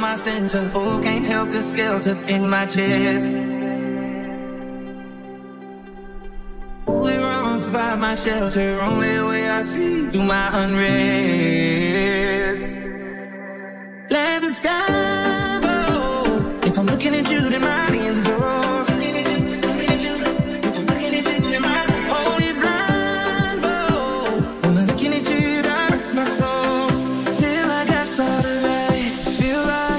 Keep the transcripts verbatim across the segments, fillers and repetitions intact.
my center. Oh, can't help the skeleton in my chest. Ooh, it runs by my shelter. Only way I see through my unrest. Let the sky blow. If I'm looking at you, then my hands are yours. Looking at you, looking at you. If I'm looking at you, then my hold it blindfold. When I'm looking at you, that rest my soul. Feel like I saw the light. Feel like.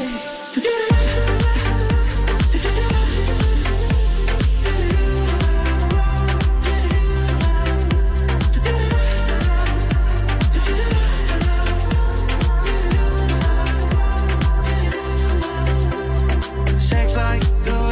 Sex like the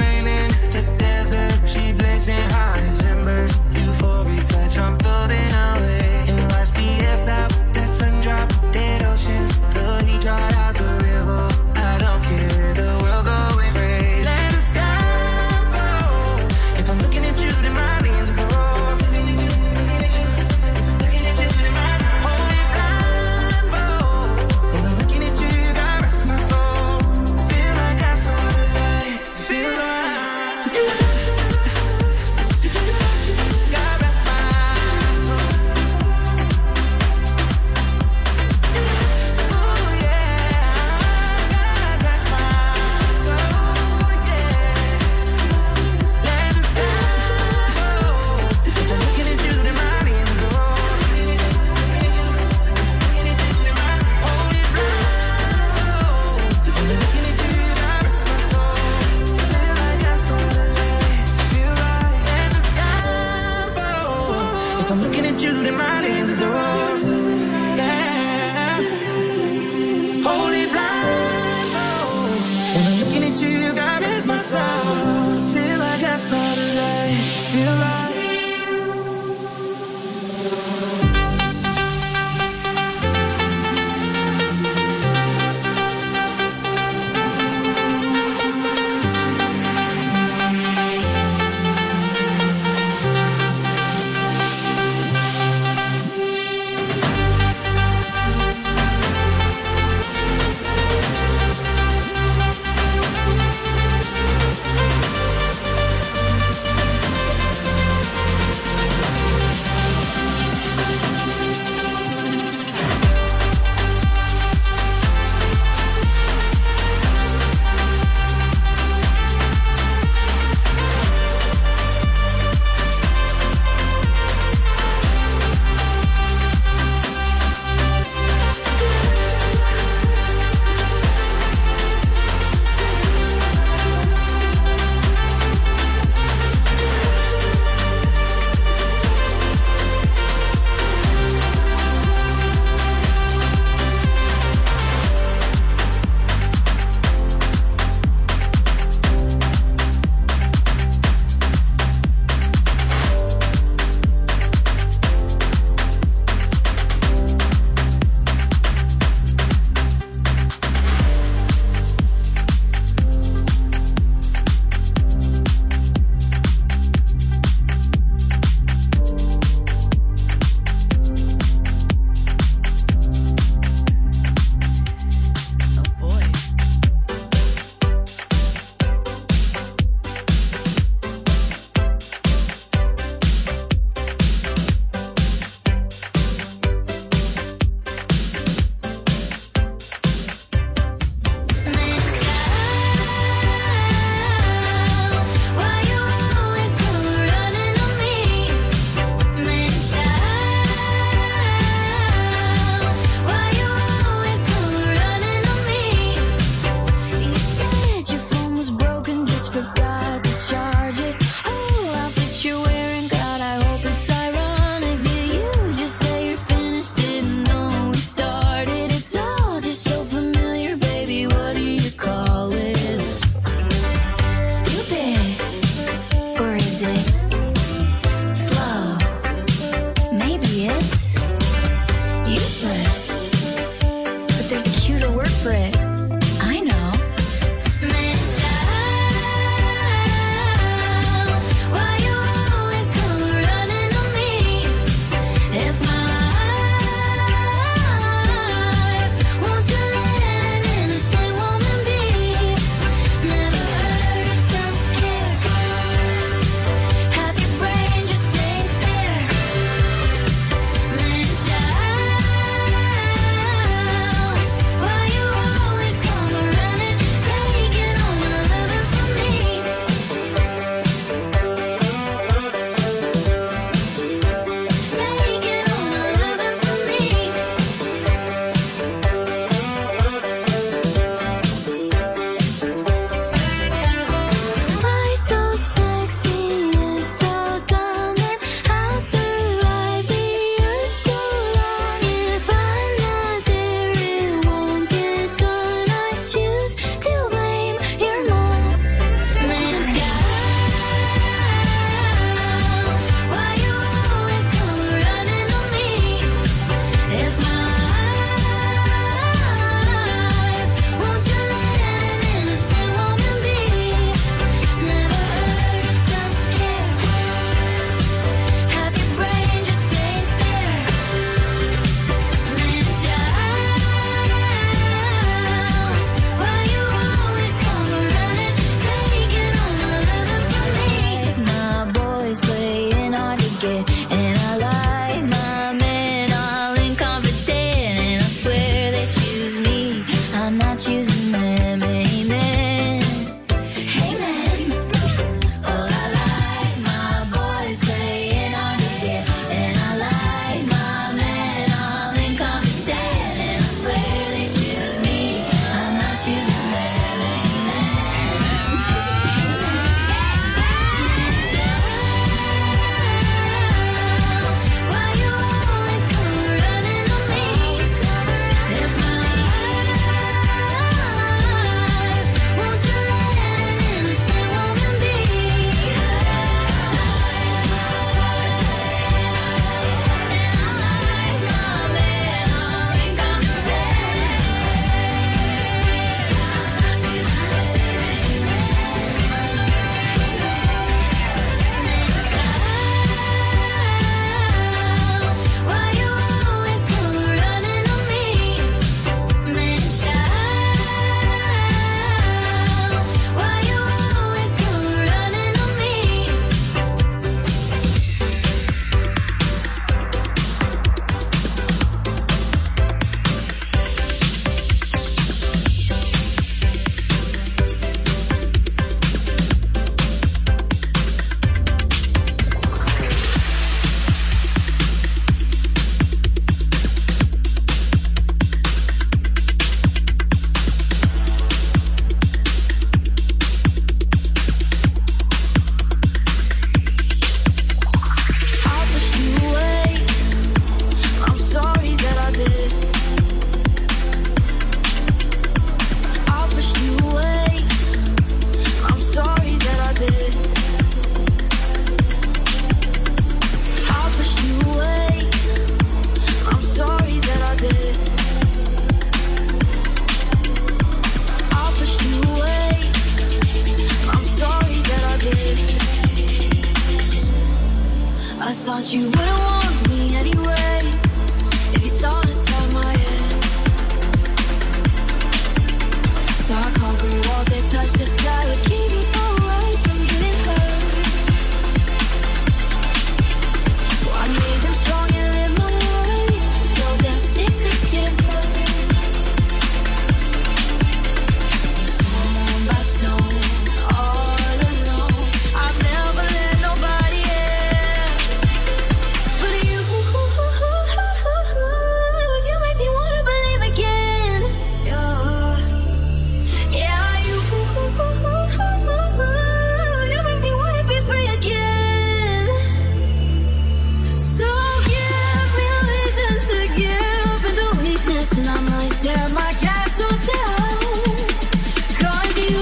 I might tear my castle down. Cause you,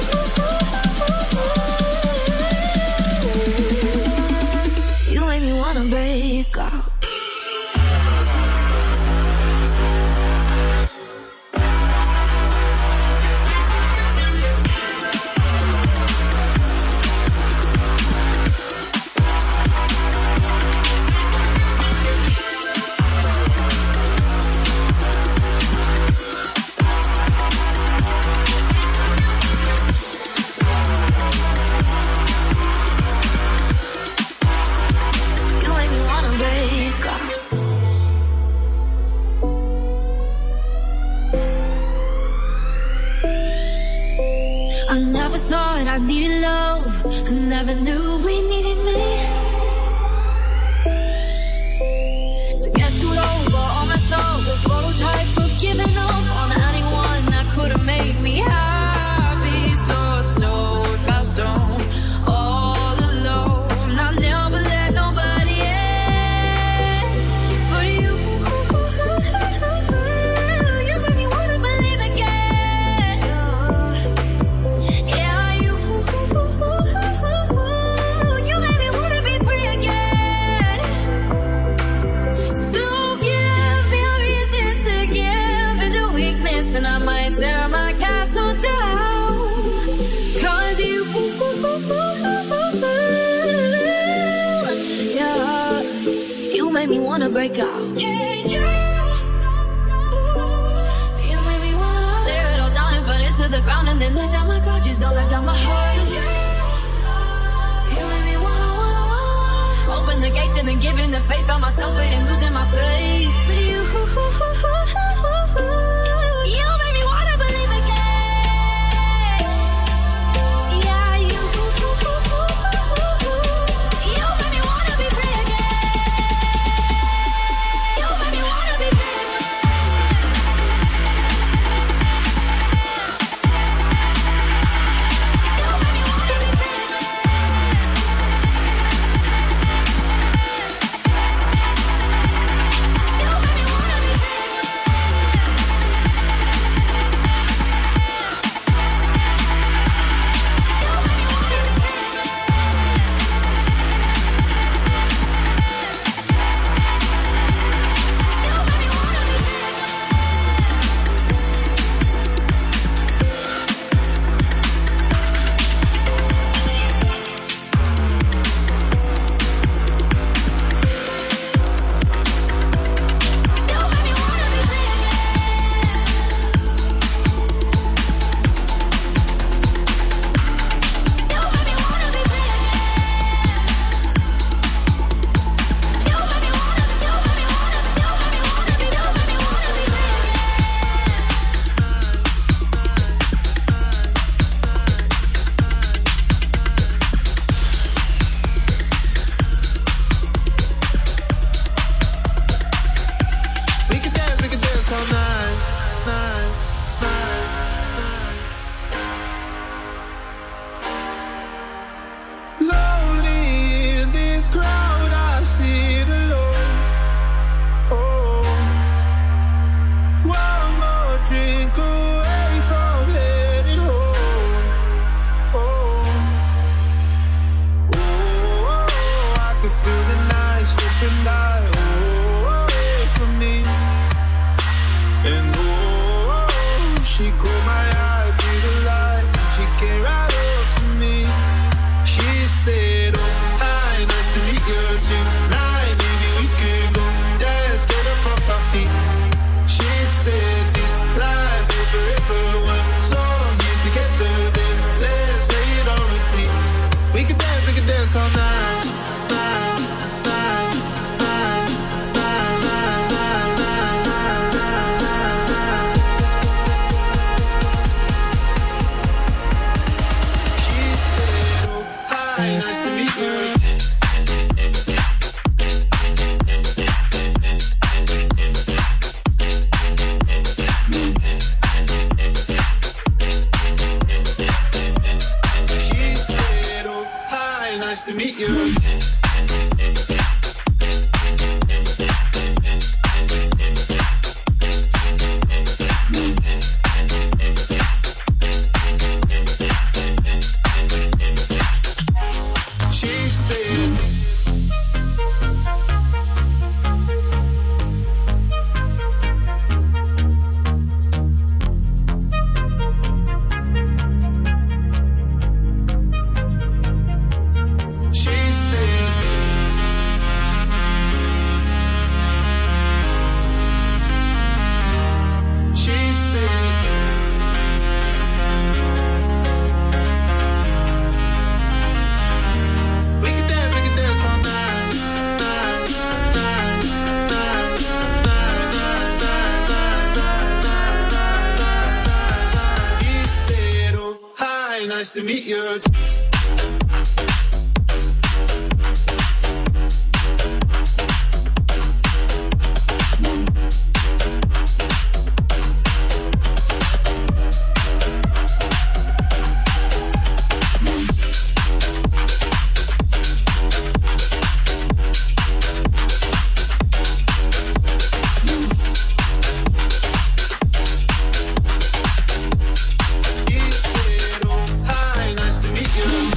you make me wanna break out. I needed love, I never knew we needed me. To get screwed over, all messed up, the prototype of giving up on anyone that could have made me happy. So stone by stone, all alone. I never let nobody in, but you, you made me wanna believe again. Yeah. And I might tear my castle down. Cause you, yeah, you made me wanna break out. Yeah, yeah. You made me wanna tear it all down and burn it to the ground and then lay down my cards. You stole like down my heart. You made me wanna, wanna, wanna open the gate and then give in the faith. Found myself waiting, losing my faith. But you, you made me wanna believe again. Yeah, you, you made me wanna be free again. You made me wanna be free. You made me wanna be free. You made me wanna be free. nice to meet you. You said, oh, hi, nice to meet you.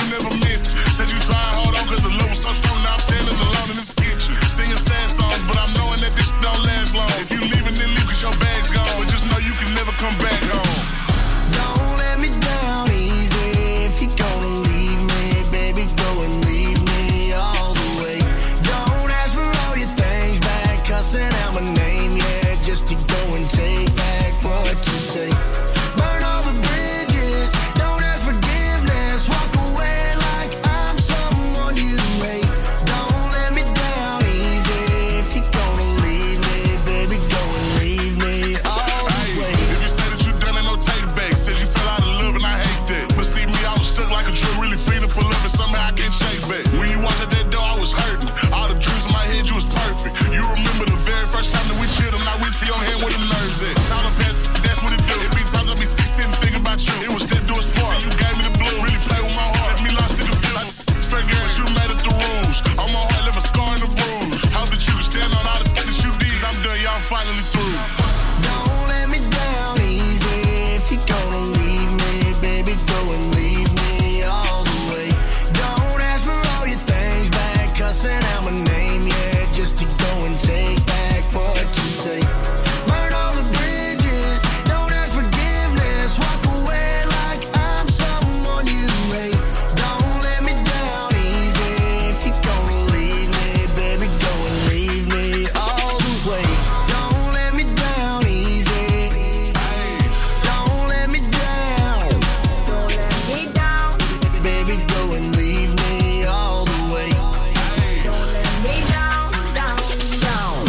never meant to. Said you try and hold on cause the love was so strong. Now I'm standing alone in this kitchen. Singing sad songs, but I'm knowing that this don't last long. If you leaving, then leave cause your bag's gone. But just know you can never come back home. Don't let me down easy. If you're gonna leave me, baby, go and leave me all the way. Don't ask for all your things back, cussing out my name, yeah, just to go and take back what you say. Burn all the bridges, don't ask forgiveness, walk away like I'm someone you hate. Don't let me down easy. If you're gonna leave me, baby, go and leave me all the way. If you say that you done it, no take back. Said you fell out of love and I hate that. But see me, I was stuck like a tree, really feeling for love and somehow I can't shake back. When you walked at that door, I was hurting. All the dreams in my head, you was perfect. You remember the very first time that we chilled and I reached for your hand where the nerves at. Time to pass, that's what it do. It be times I be sick sitting thinking about you. It was that do a sport. You gave me the blue, really play with my heart. Left me lost in the field. Like, fair girl, you made it the rules. On my heart, left a scar and a bruise. Hope that you can stand on all the things you did. I'm done, y'all finally through. Don't let me down easy. If you're gonna leave me, baby, go and leave me all the way. Don't ask for all your things back, cussing out my name, yeah, just to go and take back what you say. Burn all the bridges, don't ask forgiveness, walk away like I'm someone you hate. Don't let me down easy. If you're gonna leave me, baby, go and leave me all the way. Don't let me down easy. Don't let me down. Don't let me down. Baby, go and leave me all the way. Don't let me down, down, down.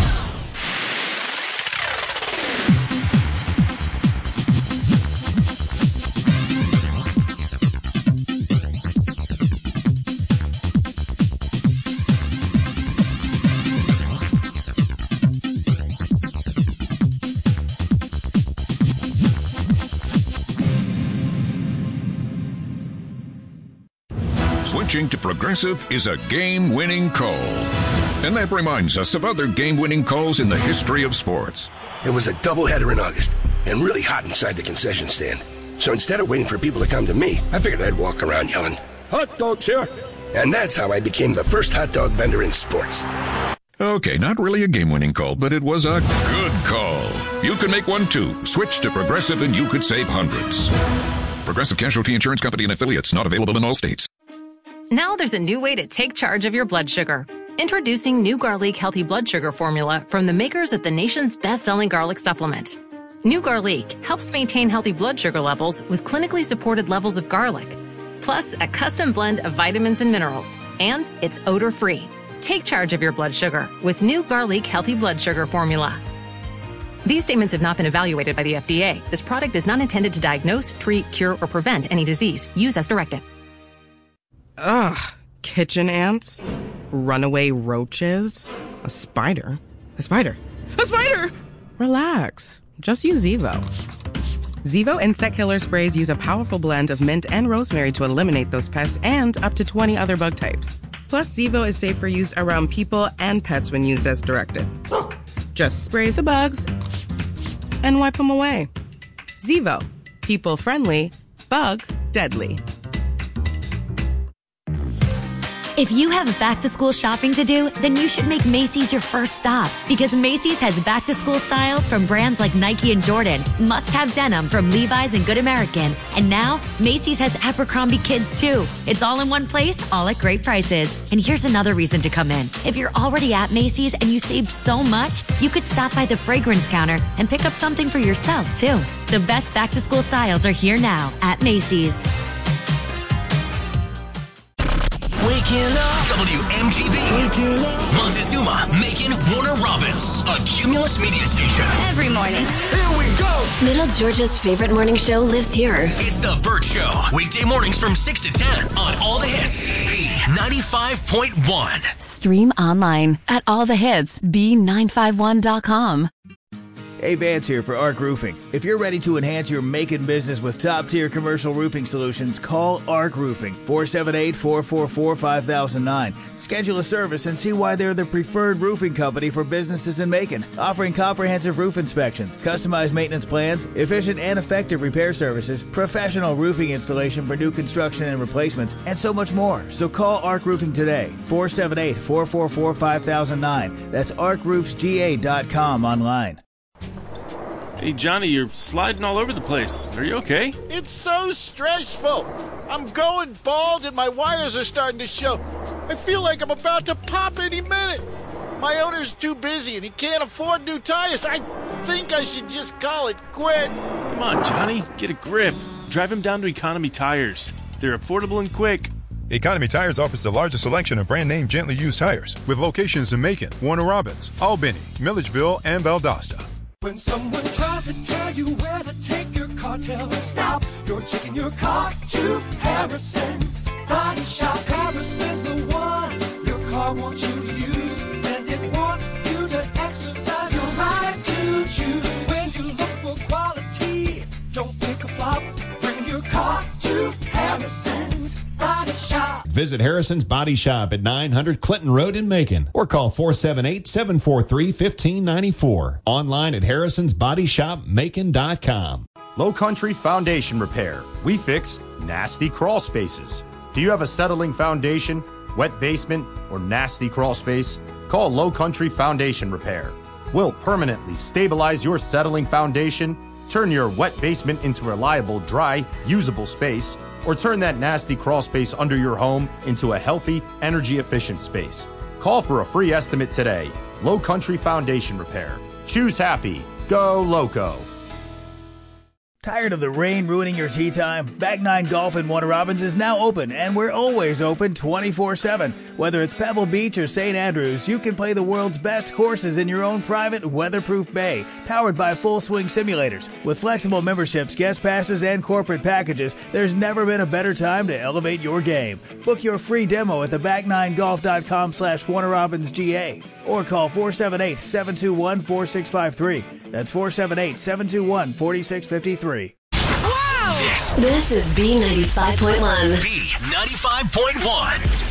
Switching to Progressive is a game-winning call. And that reminds us of other game-winning calls in the history of sports. It was a doubleheader in August and really hot inside the concession stand. So instead of waiting for people to come to me, I figured I'd walk around yelling, "Hot dogs here!" And that's how I became the first hot dog vendor in sports. Okay, not really a game-winning call, but it was a good call. You can make one too. Switch to Progressive and you could save hundreds. Progressive Casualty Insurance Company and Affiliates, not available in all states. Now there's a new way to take charge of your blood sugar. Introducing new Garlic Healthy Blood Sugar Formula from the makers of the nation's best-selling garlic supplement. New Garlic helps maintain healthy blood sugar levels with clinically supported levels of garlic, plus a custom blend of vitamins and minerals, and it's odor-free. Take charge of your blood sugar with new Garlic Healthy Blood Sugar Formula. These statements have not been evaluated by the F D A. This product is not intended to diagnose, treat, cure, or prevent any disease. Use as directed. Ugh, kitchen ants, runaway roaches, a spider, a spider, a spider! Relax, just use Zevo. Zevo insect killer sprays use a powerful blend of mint and rosemary to eliminate those pests and up to twenty other bug types. Plus, Zevo is safe for use around people and pets when used as directed. Just spray the bugs and wipe them away. Zevo, people friendly, bug deadly. If you have back-to-school shopping to do, then you should make Macy's your first stop, because Macy's has back-to-school styles from brands like Nike and Jordan, must-have denim from Levi's and Good American, and now Macy's has Abercrombie Kids too. It's all in one place, all at great prices. And here's another reason to come in. If you're already at Macy's and you saved so much, you could stop by the fragrance counter and pick up something for yourself too. The best back-to-school styles are here now at Macy's. Waking up. W M G B. Waking up. Montezuma, Macon, Warner Robins. A Cumulus media station. Every morning. Here we go. Middle Georgia's favorite morning show lives here. It's The Burt Show. Weekday mornings from six to ten on All the Hits. B ninety-five point one. Stream online at all the hits b nine five one dot com. Hey, Vance here for Arc Roofing. If you're ready to enhance your Macon business with top-tier commercial roofing solutions, call Arc Roofing, four seven eight, four four four, five thousand nine. Schedule a service and see why they're the preferred roofing company for businesses in Macon, offering comprehensive roof inspections, customized maintenance plans, efficient and effective repair services, professional roofing installation for new construction and replacements, and so much more. So call Arc Roofing today, four seven eight, four four four, five thousand nine. That's arc roofs g a dot com online. Hey, Johnny, you're sliding all over the place. Are you okay? It's so stressful. I'm going bald and my wires are starting to show. I feel like I'm about to pop any minute. My owner's too busy and he can't afford new tires. I think I should just call it quits. Come on, Johnny, get a grip. Drive him down to Economy Tires. They're affordable and quick. Economy Tires offers the largest selection of brand-name gently used tires with locations in Macon, Warner Robins, Albany, Milledgeville, and Valdosta. When someone tries to tell you where to take your car, tell them stop. You're taking your car to Harrison's Body Shop. Harrison's the one your car wants you to use, and it wants you to exercise your right to choose. When you look for quality, don't think a flop. Bring your car to Harrison's Body Shop. Visit Harrison's Body Shop at nine hundred Clinton Road in Macon or call four seven eight, seven four three, one five nine four. Online at harrisons body shop macon dot com. Low Country Foundation Repair. We fix nasty crawl spaces. Do you have a settling foundation, wet basement, or nasty crawl space? Call Low Country Foundation Repair. We'll permanently stabilize your settling foundation, turn your wet basement into reliable, dry, usable space, or turn that nasty crawl space under your home into a healthy, energy-efficient space. Call for a free estimate today. Low Country Foundation Repair. Choose happy. Go Loco. Tired of the rain ruining your tee time? Back nine Golf in Warner Robins is now open, and we're always open twenty-four seven. Whether it's Pebble Beach or Saint Andrews, you can play the world's best courses in your own private, weatherproof bay, powered by Full Swing Simulators. With flexible memberships, guest passes, and corporate packages, there's never been a better time to elevate your game. Book your free demo at the back nine golf dot com slash Warner Robins G A or call four seven eight, seven two one, four six five three. That's four seven eight, seven two one, four six five three. This, this is B ninety-five point one. B ninety-five point one.